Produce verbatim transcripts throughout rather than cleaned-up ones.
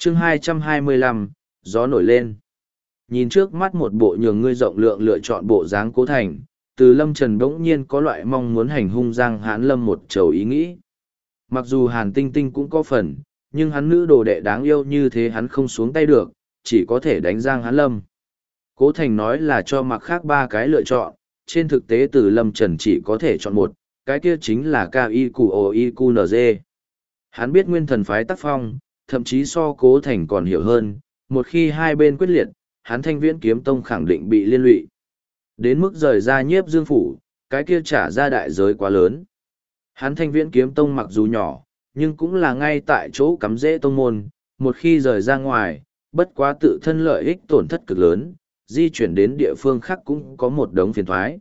chương hai trăm hai mươi lăm, gió nổi lên. Nhìn trước mắt một bộ nhường ngươi rộng lượng lựa chọn bộ dáng Cố Thành, Từ Lâm Trần bỗng nhiên có loại mong muốn hành hung Giang Hãn Lâm một chầu ý nghĩ. Mặc dù Hàn Tinh Tinh cũng có phần, nhưng hắn nữ đồ đệ đáng yêu như thế hắn không xuống tay được, chỉ có thể đánh Giang Hãn Lâm. Cố Thành nói là cho mặc khác ba cái lựa chọn, trên thực tế Từ Lâm Trần chỉ có thể chọn một, cái kia chính là K I Q O I Q N G. Hắn biết nguyên thần phái tác phong, thậm chí so Cố Thành còn hiểu hơn, một khi hai bên quyết liệt, hắn Thanh Viễn Kiếm Tông khẳng định bị liên lụy. Đến mức rời ra Nhiếp Dương phủ, cái kia trả ra đại giới quá lớn. Hắn Thanh Viễn Kiếm Tông mặc dù nhỏ, nhưng cũng là ngay tại chỗ cắm rễ tông môn, một khi rời ra ngoài, bất quá tự thân lợi ích tổn thất cực lớn, di chuyển đến địa phương khác cũng có một đống phiền thoái.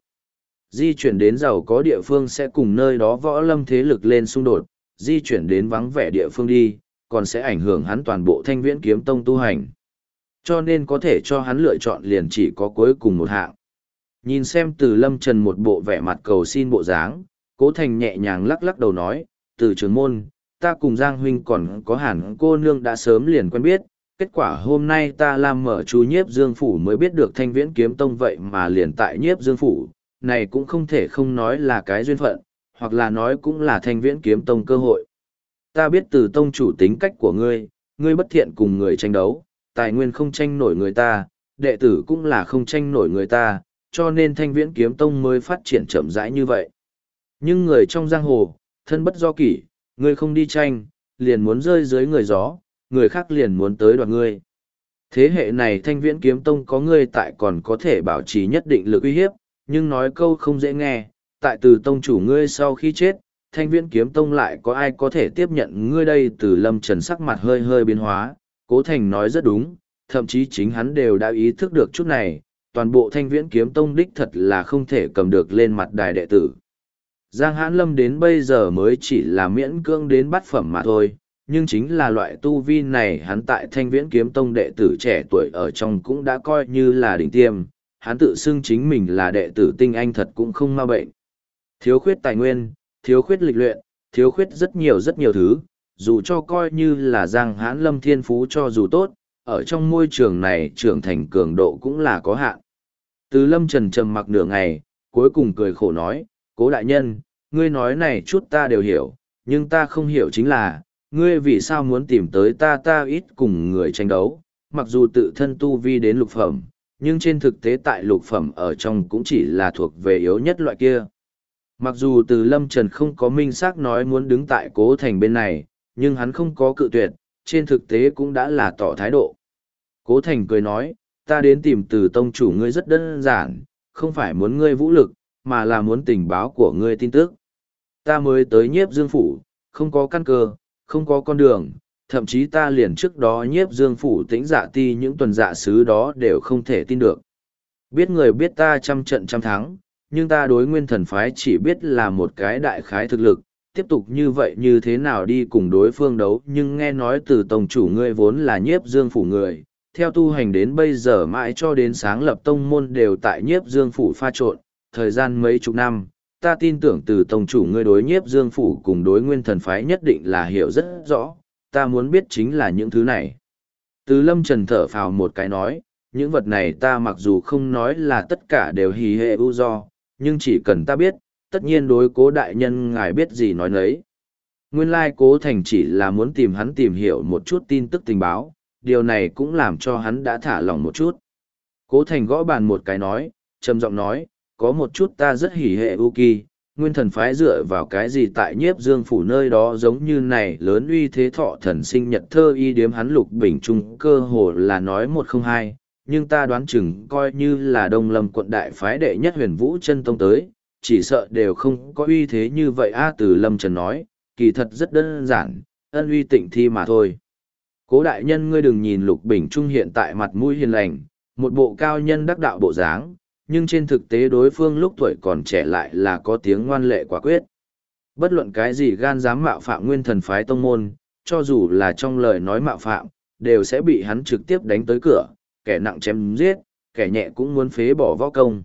Di chuyển đến giàu có địa phương sẽ cùng nơi đó võ lâm thế lực lên xung đột, di chuyển đến vắng vẻ địa phương đi, còn sẽ ảnh hưởng hắn toàn bộ Thanh Viễn Kiếm Tông tu hành. Cho nên có thể cho hắn lựa chọn liền chỉ có cuối cùng một hạng. Nhìn xem Từ Lâm Trần một bộ vẻ mặt cầu xin bộ dáng, Cố Thành nhẹ nhàng lắc lắc đầu nói, Từ trưởng môn, ta cùng Giang huynh còn có Hàn cô nương đã sớm liền quen biết, kết quả hôm nay ta làm mở chú Nhiếp Dương phủ mới biết được Thanh Viễn Kiếm Tông vậy mà liền tại Nhiếp Dương phủ, này cũng không thể không nói là cái duyên phận, hoặc là nói cũng là Thanh Viễn Kiếm Tông cơ hội. Ta biết Từ tông chủ tính cách của ngươi, ngươi bất thiện cùng người tranh đấu, tài nguyên không tranh nổi người ta, đệ tử cũng là không tranh nổi người ta, cho nên Thanh Viễn Kiếm Tông mới phát triển chậm rãi như vậy. Nhưng người trong giang hồ, thân bất do kỷ, ngươi không đi tranh, liền muốn rơi dưới người gió, người khác liền muốn tới đoạt ngươi. Thế hệ này Thanh Viễn Kiếm Tông có ngươi tại còn có thể bảo trì nhất định lực uy hiếp, nhưng nói câu không dễ nghe, tại Từ tông chủ ngươi sau khi chết, Thanh Viễn Kiếm Tông lại có ai có thể tiếp nhận ngươi đây? Từ Lâm Trần sắc mặt hơi hơi biến hóa, Cố Thành nói rất đúng, thậm chí chính hắn đều đã ý thức được chút này, toàn bộ Thanh Viễn Kiếm Tông đích thật là không thể cầm được lên mặt đài đệ tử. Giang Hãn Lâm đến bây giờ mới chỉ là miễn cưỡng đến bát phẩm mà thôi, nhưng chính là loại tu vi này hắn tại Thanh Viễn Kiếm Tông đệ tử trẻ tuổi ở trong cũng đã coi như là đỉnh tiêm, hắn tự xưng chính mình là đệ tử tinh anh thật cũng không ma bệnh. Thiếu khuyết tài nguyên, thiếu khuyết lịch luyện, thiếu khuyết rất nhiều rất nhiều thứ, dù cho coi như là Giang Hãn Lâm thiên phú cho dù tốt, ở trong môi trường này trưởng thành cường độ cũng là có hạn. Từ Lâm Trần trầm mặc nửa ngày, cuối cùng cười khổ nói, Cố đại nhân, ngươi nói này chút ta đều hiểu, nhưng ta không hiểu chính là, ngươi vì sao muốn tìm tới ta ta ít cùng người tranh đấu, mặc dù tự thân tu vi đến lục phẩm, nhưng trên thực tế tại lục phẩm ở trong cũng chỉ là thuộc về yếu nhất loại kia. Mặc dù Từ Lâm Trần không có minh xác nói muốn đứng tại Cố Thành bên này, nhưng hắn không có cự tuyệt, trên thực tế cũng đã là tỏ thái độ. Cố Thành cười nói, ta đến tìm Từ tông chủ ngươi rất đơn giản, không phải muốn ngươi vũ lực, mà là muốn tình báo của ngươi tin tức. Ta mới tới Nhiếp Dương phủ, không có căn cơ, không có con đường, thậm chí ta liền trước đó Nhiếp Dương phủ Tĩnh Dạ Ti những tuần dạ sứ đó đều không thể tin được. Biết người biết ta trăm trận trăm thắng, nhưng ta đối nguyên thần phái chỉ biết là một cái đại khái thực lực, tiếp tục như vậy như thế nào đi cùng đối phương đấu, nhưng nghe nói Từ tông chủ ngươi vốn là Nhiếp Dương phủ người, theo tu hành đến bây giờ mãi cho đến sáng lập tông môn đều tại Nhiếp Dương phủ pha trộn, thời gian mấy chục năm, ta tin tưởng Từ tông chủ ngươi đối Nhiếp Dương phủ cùng đối nguyên thần phái nhất định là hiểu rất rõ, ta muốn biết chính là những thứ này. Từ Lâm Trần thở phào một cái nói, những vật này ta mặc dù không nói là tất cả đều hì hệ ưu do, nhưng chỉ cần ta biết, tất nhiên đối Cố đại nhân ngài biết gì nói nấy. Nguyên lai Cố Thành chỉ là muốn tìm hắn tìm hiểu một chút tin tức tình báo, điều này cũng làm cho hắn đã thả lỏng một chút. Cố Thành gõ bàn một cái nói, trầm giọng nói, có một chút ta rất hỉ hệ ưu kỳ, nguyên thần phái dựa vào cái gì tại Nhiếp Dương phủ nơi đó giống như này lớn uy thế thọ thần sinh nhật thơ y điếm hắn Lục Bình Trung cơ hồ là nói một không hai, nhưng ta đoán chừng coi như là Đông Lâm quận đại phái đệ nhất Huyền Vũ Chân Tông tới, chỉ sợ đều không có uy thế như vậy a. Từ Lâm Trần nói, kỳ thật rất đơn giản, ân uy tịnh thi mà thôi. Cố đại nhân ngươi đừng nhìn Lục Bình Trung hiện tại mặt mũi hiền lành, một bộ cao nhân đắc đạo bộ dáng, nhưng trên thực tế đối phương lúc tuổi còn trẻ lại là có tiếng ngoan lệ quả quyết. Bất luận cái gì gan dám mạo phạm nguyên thần phái tông môn, cho dù là trong lời nói mạo phạm, đều sẽ bị hắn trực tiếp đánh tới cửa, kẻ nặng chém giết, kẻ nhẹ cũng muốn phế bỏ võ công.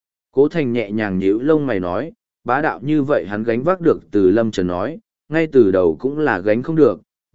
Cố Thành nhẹ nhàng nhíu lông mày nói, bá đạo như vậy hắn gánh vác được. Từ Lâm Trần nói, ngay từ đầu cũng là gánh không được,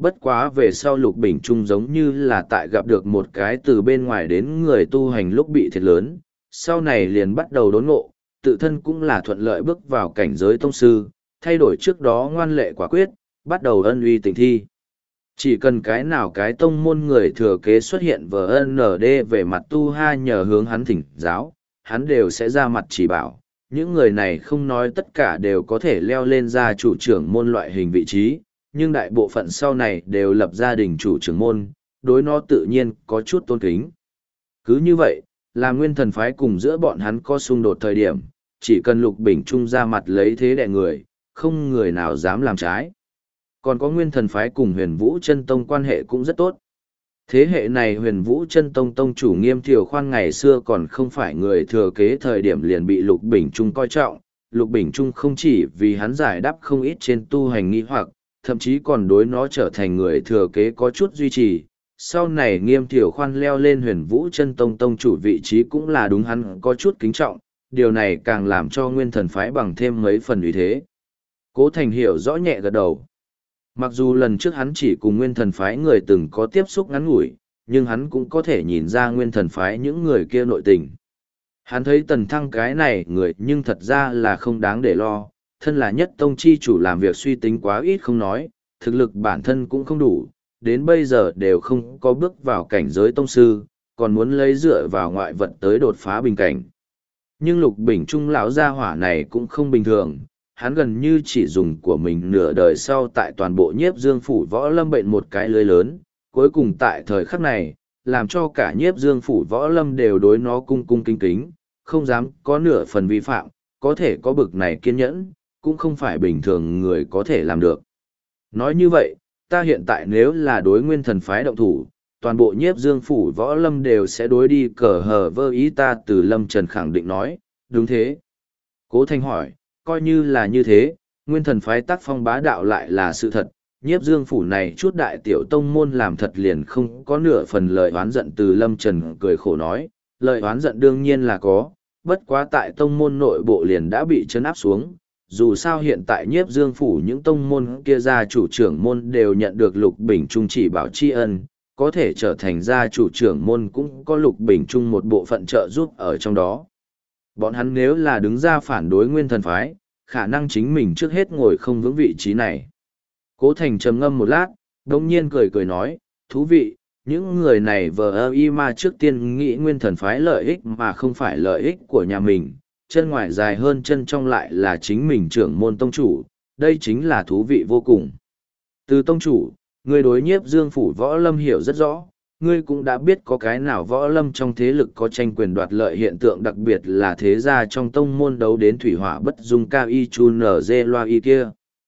bất quá về sau Lục Bình Trung giống như là tại gặp được một cái từ bên ngoài đến người tu hành lúc bị thiệt lớn, sau này liền bắt đầu đốn ngộ, tự thân cũng là thuận lợi bước vào cảnh giới tông sư, thay đổi trước đó ngoan lệ quả quyết, bắt đầu ân uy tình thi. Chỉ cần cái nào cái tông môn người thừa kế xuất hiện vờ en đê về mặt tu ha nhờ hướng hắn thỉnh giáo, hắn đều sẽ ra mặt chỉ bảo. Những người này không nói tất cả đều có thể leo lên ra chủ trưởng môn loại hình vị trí, nhưng đại bộ phận sau này đều lập gia đình chủ trưởng môn, đối nó tự nhiên có chút tôn kính. Cứ như vậy, là nguyên thần phái cùng giữa bọn hắn có xung đột thời điểm, chỉ cần Lục Bình Trung ra mặt lấy thế đè người, không người nào dám làm trái. Còn có nguyên thần phái cùng huyền vũ chân tông quan hệ cũng rất tốt. Thế hệ này huyền vũ chân tông tông chủ Nghiêm Thiều Khoan ngày xưa còn không phải người thừa kế thời điểm liền bị Lục Bình Trung coi trọng. Lục Bình Trung không chỉ vì hắn giải đáp không ít trên tu hành nghi hoặc, thậm chí còn đối nó trở thành người thừa kế có chút duy trì. Sau này Nghiêm Thiều Khoan leo lên huyền vũ chân tông tông chủ vị trí cũng là đúng hắn có chút kính trọng, điều này càng làm cho nguyên thần phái bằng thêm mấy phần uy thế. Cố Thành hiểu rõ nhẹ gật đầu. Mặc dù lần trước hắn chỉ cùng nguyên thần phái người từng có tiếp xúc ngắn ngủi, nhưng hắn cũng có thể nhìn ra nguyên thần phái những người kia nội tình. Hắn thấy Tần Thăng cái này người nhưng thật ra là không đáng để lo, thân là nhất tông chi chủ làm việc suy tính quá ít không nói, thực lực bản thân cũng không đủ, đến bây giờ đều không có bước vào cảnh giới tông sư, còn muốn lấy dựa vào ngoại vật tới đột phá bình cảnh. Nhưng Lục Bình Trung lão gia hỏa này cũng không bình thường, hắn gần như chỉ dùng của mình nửa đời sau tại toàn bộ Nhiếp Dương phủ võ lâm bệnh một cái lưới lớn, cuối cùng tại thời khắc này, làm cho cả Nhiếp Dương phủ võ lâm đều đối nó cung cung kính kính, không dám có nửa phần vi phạm, có thể có bực này kiên nhẫn, cũng không phải bình thường người có thể làm được. Nói như vậy, ta hiện tại nếu là đối nguyên thần phái động thủ, toàn bộ Nhiếp Dương phủ võ lâm đều sẽ đối đi cờ hờ vơ ý ta. Từ Lâm Trần khẳng định nói, đúng thế. Cố Thanh hỏi, coi như là như thế, nguyên thần phái tác phong bá đạo lại là sự thật, Nhiếp Dương phủ này chút đại tiểu tông môn làm thật liền không có nửa phần lời oán giận. Từ Lâm Trần cười khổ nói, lời oán giận đương nhiên là có, bất quá tại tông môn nội bộ liền đã bị trấn áp xuống, dù sao hiện tại Nhiếp Dương phủ những tông môn kia gia chủ trưởng môn đều nhận được Lục Bình Trung chỉ bảo tri ân, có thể trở thành gia chủ trưởng môn cũng có Lục Bình Trung một bộ phận trợ giúp ở trong đó. Bọn hắn nếu là đứng ra phản đối nguyên thần phái, khả năng chính mình trước hết ngồi không vững vị trí này. Cố Thành trầm ngâm một lát, đồng nhiên cười cười nói, thú vị, những người này vờ ơ y mà trước tiên nghĩ nguyên thần phái lợi ích mà không phải lợi ích của nhà mình, chân ngoài dài hơn chân trong lại là chính mình trưởng môn tông chủ, đây chính là thú vị vô cùng. Từ tông chủ, người đối Nhiếp Dương phủ võ lâm hiểu rất rõ, ngươi cũng đã biết có cái nào võ lâm trong thế lực có tranh quyền đoạt lợi hiện tượng, đặc biệt là thế gia trong tông môn đấu đến thủy hỏa bất dung cao y chun nở dê loa y kia.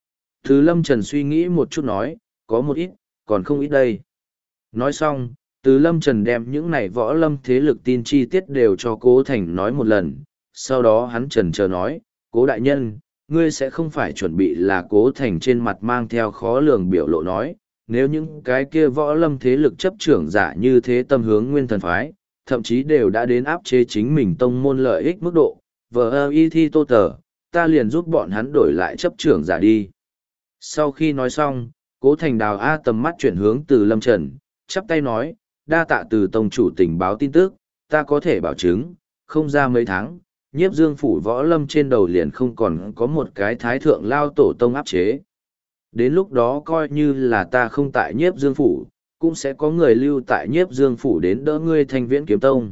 Từ Lâm Trần suy nghĩ một chút nói, có một ít, còn không ít đây. Nói xong, Từ Lâm Trần đem những này võ lâm thế lực tin chi tiết đều cho Cố Thành nói một lần, sau đó hắn trần chờ nói, Cố đại nhân, ngươi sẽ không phải chuẩn bị là Cố Thành trên mặt mang theo khó lường biểu lộ nói, nếu những cái kia võ lâm thế lực chấp trưởng giả như thế tâm hướng nguyên thần phái, thậm chí đều đã đến áp chế chính mình tông môn lợi ích mức độ, vờ ơ y thi tô tờ, ta liền giúp bọn hắn đổi lại chấp trưởng giả đi. Sau khi nói xong, Cố Thành đào A tầm mắt chuyển hướng Từ Lâm Trần, chắp tay nói, đa tạ Từ tông chủ tình báo tin tức, ta có thể bảo chứng, không ra mấy tháng, Nhiếp Dương phủ võ lâm trên đầu liền không còn có một cái thái thượng lao tổ tông áp chế. Đến lúc đó coi như là ta không tại Nhiếp Dương phủ, cũng sẽ có người lưu tại Nhiếp Dương phủ đến đỡ ngươi Thanh Viễn Kiếm Tông.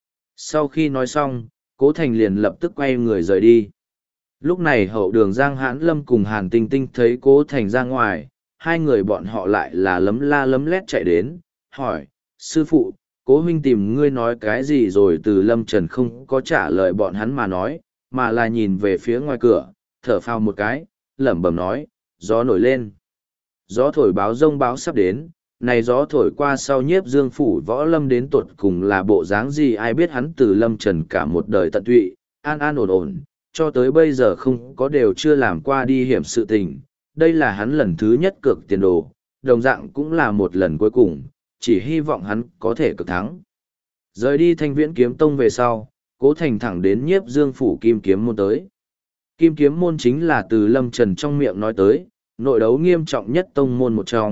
Sau khi nói xong, Cố Thành liền lập tức quay người rời đi. Lúc này hậu đường Giang Hãn Lâm cùng Hàn Tinh Tinh thấy Cố Thành ra ngoài, hai người bọn họ lại là lấm la lấm lét chạy đến, hỏi, sư phụ, Cố huynh tìm ngươi nói cái gì rồi? Từ Lâm Trần không có trả lời bọn hắn mà nói, mà là nhìn về phía ngoài cửa, thở phào một cái, lẩm bẩm nói, gió nổi lên. Gió thổi báo rông báo sắp đến, này gió thổi qua sau Nhiếp Dương phủ võ lâm đến tột cùng là bộ dáng gì ai biết. Hắn Từ Lâm Trần cả một đời tận tụy, an an ổn ổn, cho tới bây giờ không có đều chưa làm qua đi hiểm sự tình. Đây là hắn lần thứ nhất cược tiền đồ, đồng dạng cũng là một lần cuối cùng, chỉ hy vọng hắn có thể cực thắng. Rời đi Thanh Viễn Kiếm Tông về sau, Cố Thành thẳng đến Nhiếp Dương phủ Kim Kiếm môn tới. Kim Kiếm môn chính là Từ Lâm Trần trong miệng nói tới, nội đấu nghiêm trọng nhất tông môn một trong,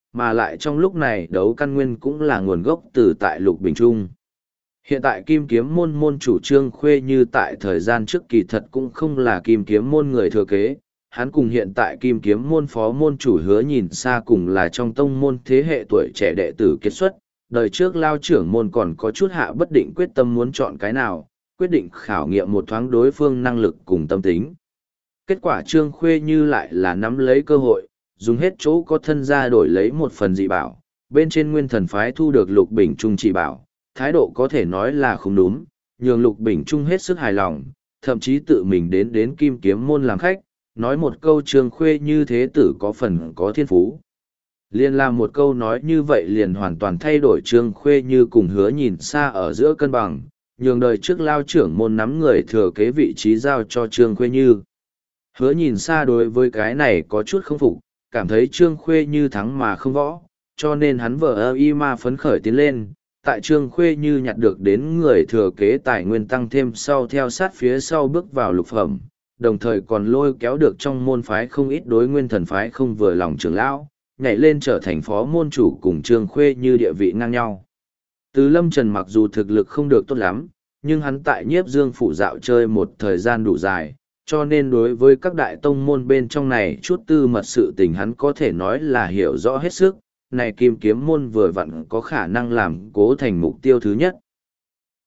mà lại trong lúc này đấu căn nguyên cũng là nguồn gốc từ tại Lục Bình Trung. Hiện tại Kim Kiếm môn môn chủ Trương Khuê Như tại thời gian trước kỳ thật cũng không là Kim Kiếm môn người thừa kế, hắn cùng hiện tại Kim Kiếm môn phó môn chủ Hứa Nhìn Xa cùng là trong tông môn thế hệ tuổi trẻ đệ tử kết xuất, đời trước lao trưởng môn còn có chút hạ bất định quyết tâm muốn chọn cái nào, quyết định khảo nghiệm một thoáng đối phương năng lực cùng tâm tính. Kết quả Trương Khuê Như lại là nắm lấy cơ hội, dùng hết chỗ có thân ra đổi lấy một phần dị bảo, bên trên Nguyên Thần phái thu được Lục Bình Trung chỉ bảo, thái độ có thể nói là không đúng, nhường Lục Bình Trung hết sức hài lòng, thậm chí tự mình đến đến Kim Kiếm môn làm khách, nói một câu Trương Khuê Như thế tử có phần có thiên phú. Liên làm một câu nói như vậy liền hoàn toàn thay đổi Trương Khuê Như cùng Hứa Nhìn Xa ở giữa cân bằng, nhường đời trước lao trưởng môn nắm người thừa kế vị trí giao cho Trương Khuê Như. Hứa Nhìn Xa đối với cái này có chút không phục, cảm thấy Trương Khuê Như thắng mà không võ, cho nên hắn vờ ơ y ma phấn khởi tiến lên, tại Trương Khuê Như nhặt được đến người thừa kế tài nguyên tăng thêm sau theo sát phía sau bước vào lục phẩm, đồng thời còn lôi kéo được trong môn phái không ít đối Nguyên Thần phái không vừa lòng trưởng lão, nhảy lên trở thành phó môn chủ cùng Trương Khuê Như địa vị ngang nhau. Từ Lâm Trần mặc dù thực lực không được tốt lắm, nhưng hắn tại Nhiếp Dương phủ dạo chơi một thời gian đủ dài, cho nên đối với các đại tông môn bên trong này chút tư mật sự tình hắn có thể nói là hiểu rõ hết sức, này Kim Kiếm môn vừa vặn có khả năng làm Cố Thành mục tiêu thứ nhất.